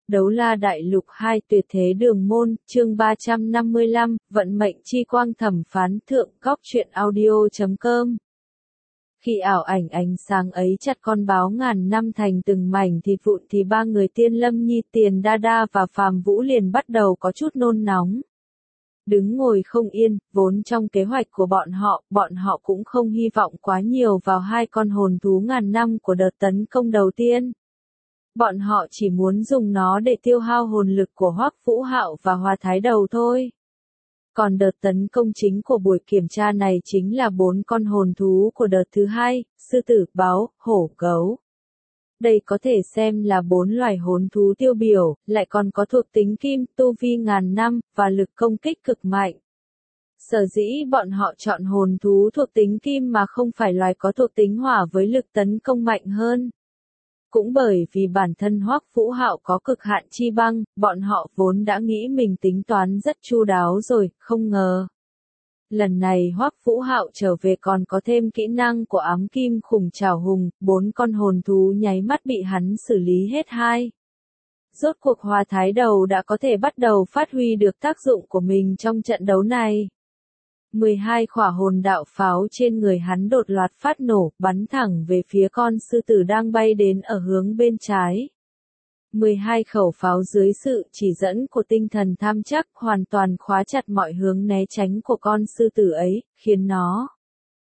Đấu La Đại Lục 2 Tuyệt Thế Đường Môn, chương 355, Vận mệnh chi quang thẩm phán thượng góc truyện audio.com. Khi ảo ảnh ánh sáng ấy chặt con báo ngàn năm thành từng mảnh thịt vụn thì ba người Tiên Lâm Nhi, Tiền Đa Đa và Phàm Vũ liền bắt đầu có chút nôn nóng. Đứng ngồi không yên, vốn trong kế hoạch của bọn họ cũng không hy vọng quá nhiều vào hai con hồn thú ngàn năm của đợt tấn công đầu tiên. Bọn họ chỉ muốn dùng nó để tiêu hao hồn lực của Hoắc Vũ Hạo và Hoa Thái Đầu thôi. Còn đợt tấn công chính của buổi kiểm tra này chính là 4 con hồn thú của đợt thứ hai, sư tử, báo, hổ, gấu. Đây có thể xem là 4 loài hồn thú tiêu biểu, lại còn có thuộc tính kim, tu vi ngàn năm, và lực công kích cực mạnh. Sở dĩ bọn họ chọn hồn thú thuộc tính kim mà không phải loài có thuộc tính hỏa với lực tấn công mạnh hơn. Cũng bởi vì bản thân Hoắc Vũ Hạo có cực hạn chi băng, bọn họ vốn đã nghĩ mình tính toán rất chu đáo rồi, không ngờ. Lần này Hoắc Vũ Hạo trở về còn có thêm kỹ năng của ám kim khủng trảo hùng, 4 con hồn thú nháy mắt bị hắn xử lý hết hai. Rốt cuộc Hoa Thái Đầu đã có thể bắt đầu phát huy được tác dụng của mình trong trận đấu này. 12 quả hồn đạo pháo trên người hắn đột loạt phát nổ, bắn thẳng về phía con sư tử đang bay đến ở hướng bên trái. 12 khẩu pháo dưới sự chỉ dẫn của tinh thần tham chắc hoàn toàn khóa chặt mọi hướng né tránh của con sư tử ấy, khiến nó,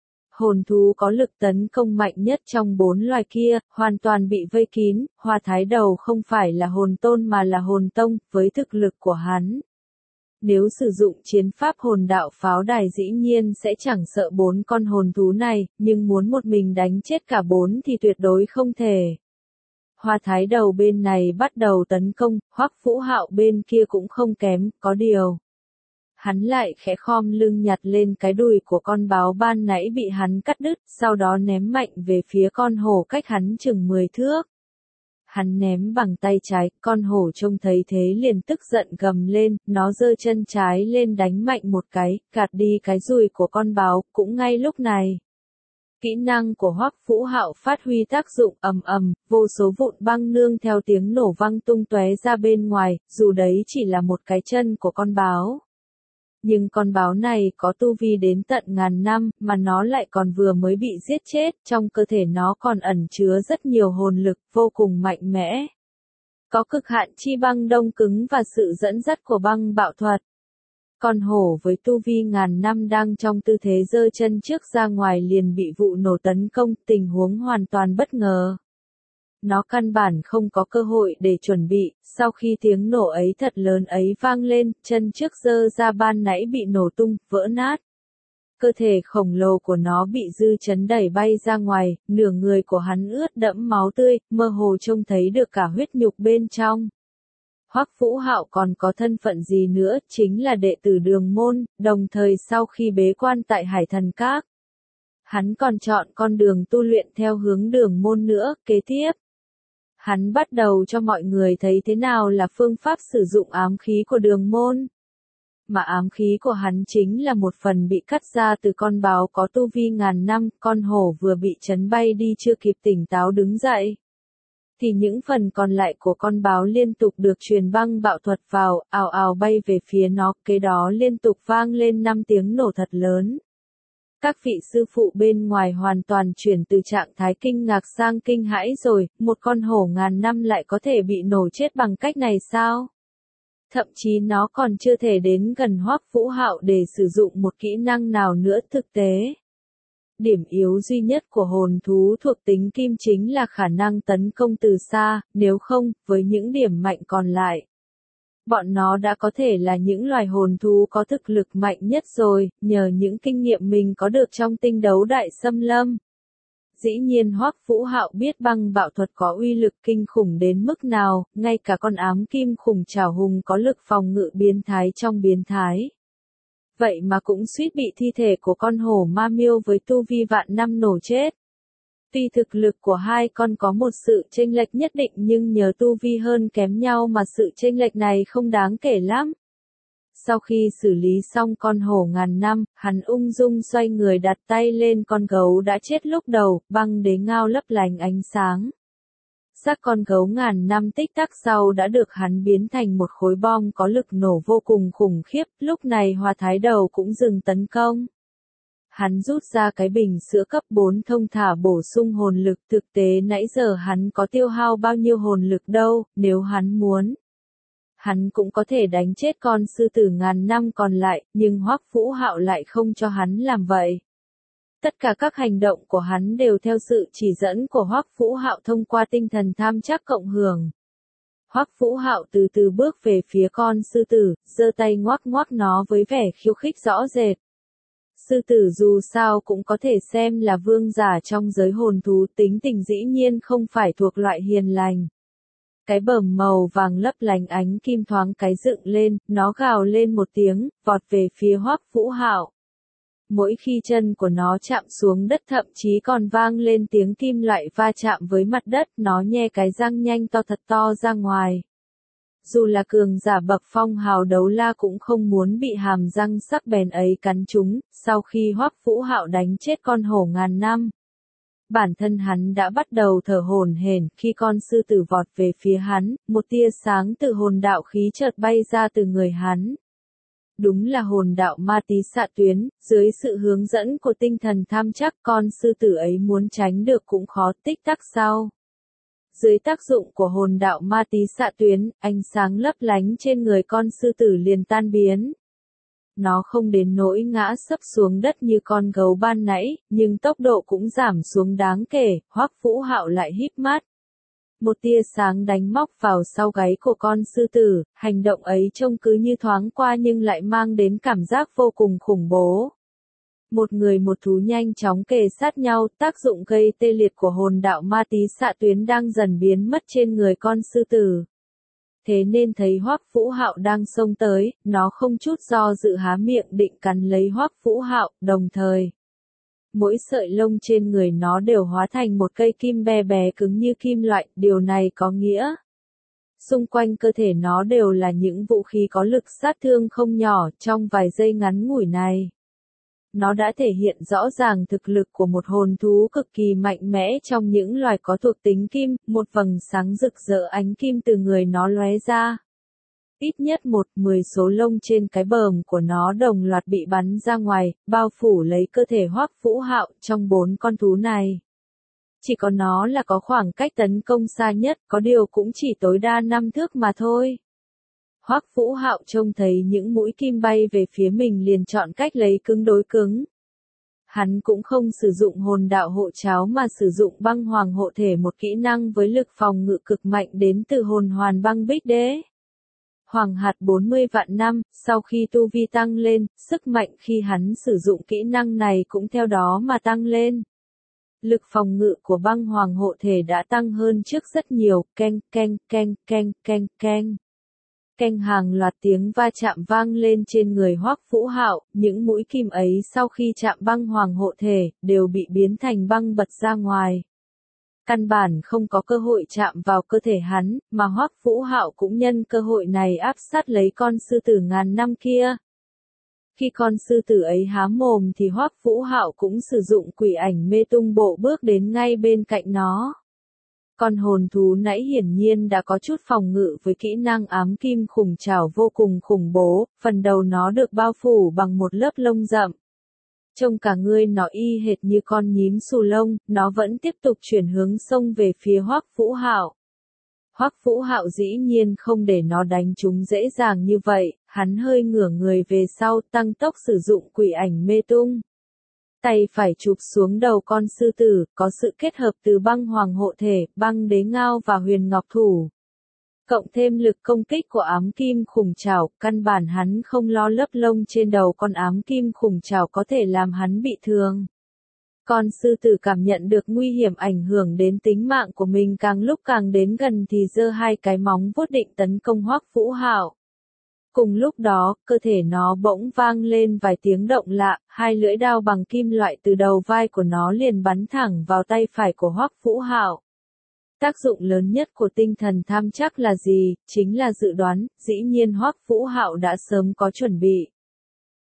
hồn thú có lực tấn công mạnh nhất trong 4 loài kia, hoàn toàn bị vây kín. Hoa Thái Đầu không phải là hồn tôn mà là hồn tông, với thực lực của hắn. Nếu sử dụng chiến pháp hồn đạo pháo đài dĩ nhiên sẽ chẳng sợ 4 con hồn thú này, nhưng muốn một mình đánh chết cả 4 thì tuyệt đối không thể. Hoa Thái Đầu bên này bắt đầu tấn công, Hoắc Vũ Hạo bên kia cũng không kém, có điều. Hắn lại khẽ khom lưng nhặt lên cái đùi của con báo ban nãy bị hắn cắt đứt, sau đó ném mạnh về phía con hổ cách hắn chừng 10 thước. Hắn ném bằng tay trái, con hổ trông thấy thế liền tức giận gầm lên, nó giơ chân trái lên đánh mạnh một cái, gạt đi cái dùi của con báo. Cũng ngay lúc này, kỹ năng của Hoắc Vũ Hạo phát huy tác dụng, ầm ầm, vô số vụn băng nương theo tiếng nổ văng tung tóe ra bên ngoài, dù đấy chỉ là một cái chân của con báo. Nhưng con báo này có tu vi đến tận ngàn năm, mà nó lại còn vừa mới bị giết chết, trong cơ thể nó còn ẩn chứa rất nhiều hồn lực, vô cùng mạnh mẽ. Có cực hạn chi băng đông cứng và sự dẫn dắt của băng bạo thuật. Con hổ với tu vi ngàn năm đang trong tư thế giơ chân trước ra ngoài liền bị vụ nổ tấn công, tình huống hoàn toàn bất ngờ. Nó căn bản không có cơ hội để chuẩn bị, sau khi tiếng nổ ấy thật lớn ấy vang lên, chân trước giơ ra ban nãy bị nổ tung, vỡ nát. Cơ thể khổng lồ của nó bị dư chấn đẩy bay ra ngoài, nửa người của hắn ướt đẫm máu tươi, mơ hồ trông thấy được cả huyết nhục bên trong. Hoắc Vũ Hạo còn có thân phận gì nữa, chính là đệ tử Đường Môn, đồng thời sau khi bế quan tại Hải Thần Các. Hắn còn chọn con đường tu luyện theo hướng Đường Môn nữa, kế tiếp. Hắn bắt đầu cho mọi người thấy thế nào là phương pháp sử dụng ám khí của Đường Môn. Mà ám khí của hắn chính là một phần bị cắt ra từ con báo có tu vi ngàn năm, con hổ vừa bị chấn bay đi chưa kịp tỉnh táo đứng dậy. Thì những phần còn lại của con báo liên tục được truyền băng bạo thuật vào, ào ào bay về phía nó, kế đó liên tục vang lên 5 tiếng nổ thật lớn. Các vị sư phụ bên ngoài hoàn toàn chuyển từ trạng thái kinh ngạc sang kinh hãi rồi, một con hổ ngàn năm lại có thể bị nổ chết bằng cách này sao? Thậm chí nó còn chưa thể đến gần Hoắc Vũ Hạo để sử dụng một kỹ năng nào nữa thực tế. Điểm yếu duy nhất của hồn thú thuộc tính kim chính là khả năng tấn công từ xa, nếu không, với những điểm mạnh còn lại. Bọn nó đã có thể là những loài hồn thú có thực lực mạnh nhất rồi, nhờ những kinh nghiệm mình có được trong tinh đấu đại xâm lâm. Dĩ nhiên Hoắc Vũ Hạo biết băng bạo thuật có uy lực kinh khủng đến mức nào, ngay cả con ám kim khủng trảo hùng có lực phòng ngự biến thái trong biến thái. Vậy mà cũng suýt bị thi thể của con hổ ma miêu với tu vi vạn năm nổ chết. Tuy thực lực của hai con có một sự chênh lệch nhất định nhưng nhờ tu vi hơn kém nhau mà sự chênh lệch này không đáng kể lắm. Sau khi xử lý xong con hổ ngàn năm, hắn ung dung xoay người đặt tay lên con gấu đã chết lúc đầu, băng đế ngao lấp lánh ánh sáng. Xác con gấu ngàn năm tích tắc sau đã được hắn biến thành một khối bom có lực nổ vô cùng khủng khiếp, lúc này Hoa Thái Đầu cũng dừng tấn công. Hắn rút ra cái bình sữa cấp 4 thông thả bổ sung hồn lực, thực tế nãy giờ hắn có tiêu hao bao nhiêu hồn lực đâu, nếu hắn muốn. Hắn cũng có thể đánh chết con sư tử ngàn năm còn lại, nhưng Hoắc Vũ Hạo lại không cho hắn làm vậy. Tất cả các hành động của hắn đều theo sự chỉ dẫn của Hoắc Vũ Hạo thông qua tinh thần tham chắc cộng hưởng. Hoắc Vũ Hạo từ từ bước về phía con sư tử, giơ tay ngoắc ngoắc nó với vẻ khiêu khích rõ rệt. Sư tử dù sao cũng có thể xem là vương giả trong giới hồn thú, tính tình dĩ nhiên không phải thuộc loại hiền lành. Cái bờm màu vàng lấp lánh ánh kim thoáng cái dựng lên, nó gào lên một tiếng, vọt về phía Hoắc Vũ Hạo. Mỗi khi chân của nó chạm xuống đất thậm chí còn vang lên tiếng kim loại va chạm với mặt đất, nó nhe cái răng nhanh to thật to ra ngoài. Dù là cường giả bậc phong hào đấu la cũng không muốn bị hàm răng sắc bén ấy cắn trúng, sau khi Hoắc Vũ Hạo đánh chết con hổ ngàn năm. Bản thân hắn đã bắt đầu thở hổn hển khi con sư tử vọt về phía hắn, một tia sáng từ hồn đạo khí chợt bay ra từ người hắn. Đúng là hồn đạo ma tí xạ tuyến, dưới sự hướng dẫn của tinh thần tham chắc con sư tử ấy muốn tránh được cũng khó, tích tắc sau. Dưới tác dụng của hồn đạo ma tí xạ tuyến, ánh sáng lấp lánh trên người con sư tử liền tan biến. Nó không đến nỗi ngã sấp xuống đất như con gấu ban nãy, nhưng tốc độ cũng giảm xuống đáng kể, Hoắc Vũ Hạo lại híp mắt. Một tia sáng đánh móc vào sau gáy của con sư tử, hành động ấy trông cứ như thoáng qua nhưng lại mang đến cảm giác vô cùng khủng bố. Một người một thú nhanh chóng kề sát nhau, tác dụng gây tê liệt của hồn đạo ma tí xạ tuyến đang dần biến mất trên người con sư tử. Thế nên thấy Hoắc Vũ Hạo đang xông tới, nó không chút do dự há miệng định cắn lấy Hoắc Vũ Hạo, đồng thời. Mỗi sợi lông trên người nó đều hóa thành một cây kim be bé cứng như kim loại, điều này có nghĩa. Xung quanh cơ thể nó đều là những vũ khí có lực sát thương không nhỏ trong vài giây ngắn ngủi này. Nó đã thể hiện rõ ràng thực lực của một hồn thú cực kỳ mạnh mẽ trong những loài có thuộc tính kim, một vầng sáng rực rỡ ánh kim từ người nó lóe ra. Ít nhất 10 số lông trên cái bờm của nó đồng loạt bị bắn ra ngoài, bao phủ lấy cơ thể Hoắc Vũ Hạo trong 4 con thú này. Chỉ có nó là có khoảng cách tấn công xa nhất, có điều cũng chỉ tối đa 5 thước mà thôi. Hoắc Vũ Hạo trông thấy những mũi kim bay về phía mình liền chọn cách lấy cứng đối cứng. Hắn cũng không sử dụng hồn đạo hộ cháo mà sử dụng băng hoàng hộ thể, một kỹ năng với lực phòng ngự cực mạnh đến từ hồn hoàn băng bích đế. Hoàng hạt 40 vạn năm, sau khi tu vi tăng lên, sức mạnh khi hắn sử dụng kỹ năng này cũng theo đó mà tăng lên. Lực phòng ngự của băng hoàng hộ thể đã tăng hơn trước rất nhiều, keng keng keng keng keng keng. Keng hàng loạt tiếng va chạm vang lên trên người Hoắc Vũ Hạo, những mũi kim ấy sau khi chạm băng hoàng hộ thể, đều bị biến thành băng bật ra ngoài. Căn bản không có cơ hội chạm vào cơ thể hắn, mà Hoắc Vũ Hạo cũng nhân cơ hội này áp sát lấy con sư tử ngàn năm kia. Khi con sư tử ấy há mồm thì Hoắc Vũ Hạo cũng sử dụng quỷ ảnh mê tung bộ bước đến ngay bên cạnh nó. Con hồn thú nãy hiển nhiên đã có chút phòng ngự với kỹ năng ám kim khủng trảo vô cùng khủng bố, phần đầu nó được bao phủ bằng một lớp lông rậm. Trông cả người nó y hệt như con nhím xù lông, nó vẫn tiếp tục chuyển hướng xông về phía Hoắc Vũ Hạo. Hoắc Vũ Hạo dĩ nhiên không để nó đánh trúng dễ dàng như vậy, hắn hơi ngửa người về sau tăng tốc sử dụng quỷ ảnh mê tung. Tay phải chụp xuống đầu con sư tử, có sự kết hợp từ băng hoàng hộ thể, băng đế ngao và huyền ngọc thủ. Cộng thêm lực công kích của ám kim khủng trảo, căn bản hắn không lo lớp lông trên đầu con ám kim khủng trảo có thể làm hắn bị thương. Con sư tử cảm nhận được nguy hiểm ảnh hưởng đến tính mạng của mình càng lúc càng đến gần thì giơ hai cái móng vuốt định tấn công Hoắc Vũ Hạo. Cùng lúc đó, cơ thể nó bỗng vang lên vài tiếng động lạ, hai lưỡi đao bằng kim loại từ đầu vai của nó liền bắn thẳng vào tay phải của Hoắc Vũ Hạo. Tác dụng lớn nhất của tinh thần tham chắc là gì? Chính là dự đoán, dĩ nhiên Hoắc Vũ Hạo đã sớm có chuẩn bị.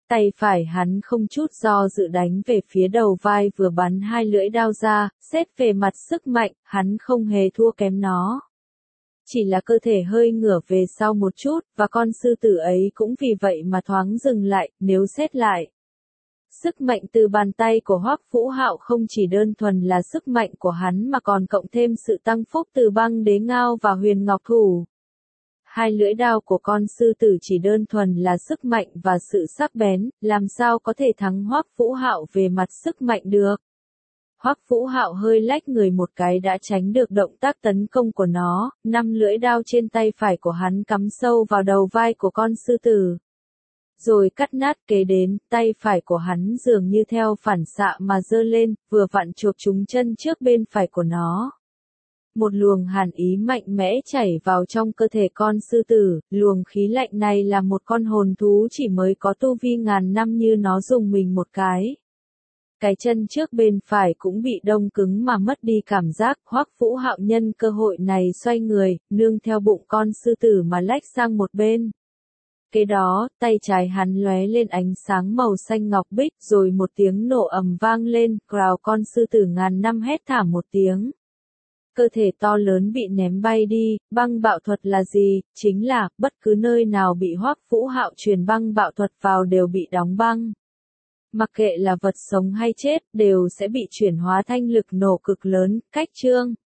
Tay phải hắn không chút do dự đánh về phía đầu vai vừa bắn hai lưỡi đao ra, xét về mặt sức mạnh, hắn không hề thua kém nó. Chỉ là cơ thể hơi ngửa về sau một chút, và con sư tử ấy cũng vì vậy mà thoáng dừng lại, nếu xét lại. Sức mạnh từ bàn tay của Hoắc Vũ Hạo không chỉ đơn thuần là sức mạnh của hắn mà còn cộng thêm sự tăng phúc từ băng đế ngao và huyền ngọc thủ. Hai lưỡi đao của con sư tử chỉ đơn thuần là sức mạnh và sự sắc bén, làm sao có thể thắng Hoắc Vũ Hạo về mặt sức mạnh được. Hoắc Vũ Hạo hơi lách người một cái đã tránh được động tác tấn công của nó, năm lưỡi đao trên tay phải của hắn cắm sâu vào đầu vai của con sư tử. Rồi cắt nát kế đến, tay phải của hắn dường như theo phản xạ mà giơ lên, vừa vặn chộp trúng chân trước bên phải của nó. Một luồng hàn ý mạnh mẽ chảy vào trong cơ thể con sư tử, luồng khí lạnh này là một con hồn thú chỉ mới có tu vi ngàn năm như nó dùng mình một cái. Cái chân trước bên phải cũng bị đông cứng mà mất đi cảm giác. Hoắc Vũ Hạo nhân cơ hội này xoay người, nương theo bụng con sư tử mà lách sang một bên. Kế đó, tay trái hắn lóe lên ánh sáng màu xanh ngọc bích, rồi một tiếng nổ ầm vang lên, gào con sư tử ngàn năm hét thảm một tiếng. Cơ thể to lớn bị ném bay đi. Băng bạo thuật là gì? Chính là, bất cứ nơi nào bị Hoắc Vũ Hạo truyền băng bạo thuật vào đều bị đóng băng. Mặc kệ là vật sống hay chết, đều sẽ bị chuyển hóa thanh lực nổ cực lớn. Cách chương